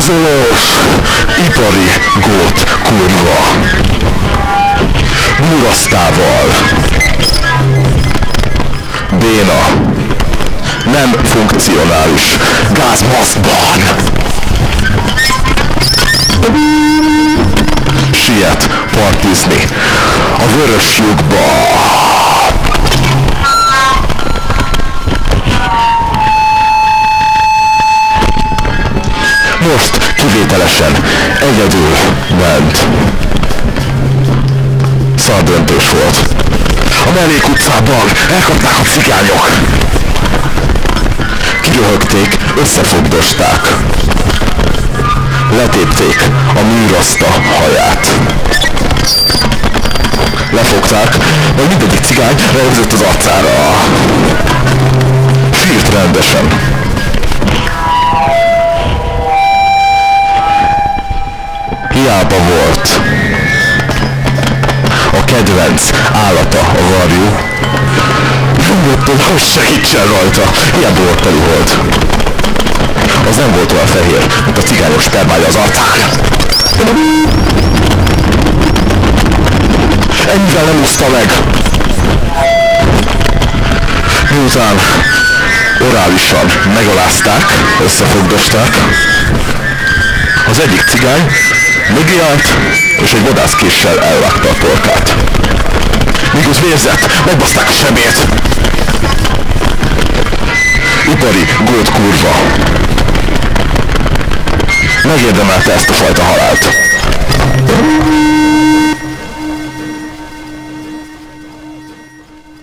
Zolos, ipari gót kurva. Murasztával. Béna. Nem funkcionális. Gázmaszkban. Siet partizni. A vörös lyukba. Most kivételesen egyedül ment. Szardöntős volt. A mellék utcában elkapták a cigányok. Kiröhögték, összefogdosták. Letépték a műraszta haját. Lefogták, majd mindegyik cigány rögzött az arcára. Sírt rendesen. Hiába volt. A kedvenc állata a varjú. Nyugodtan, hogy segítsen rajta. Hiába volt teli volt. Az nem volt olyan fehér, mint a cigányok spermája az arcán. Ennyivel nem úszta meg. Miután orálisan megalázták, összefogdosták, az egyik cigány mögéállt, és egy vadászkéssel elvágta a torkát. Míg az vérzett, megbaszták a sebét. Ipari gót kurva. Megérdemelte ezt a fajta halált.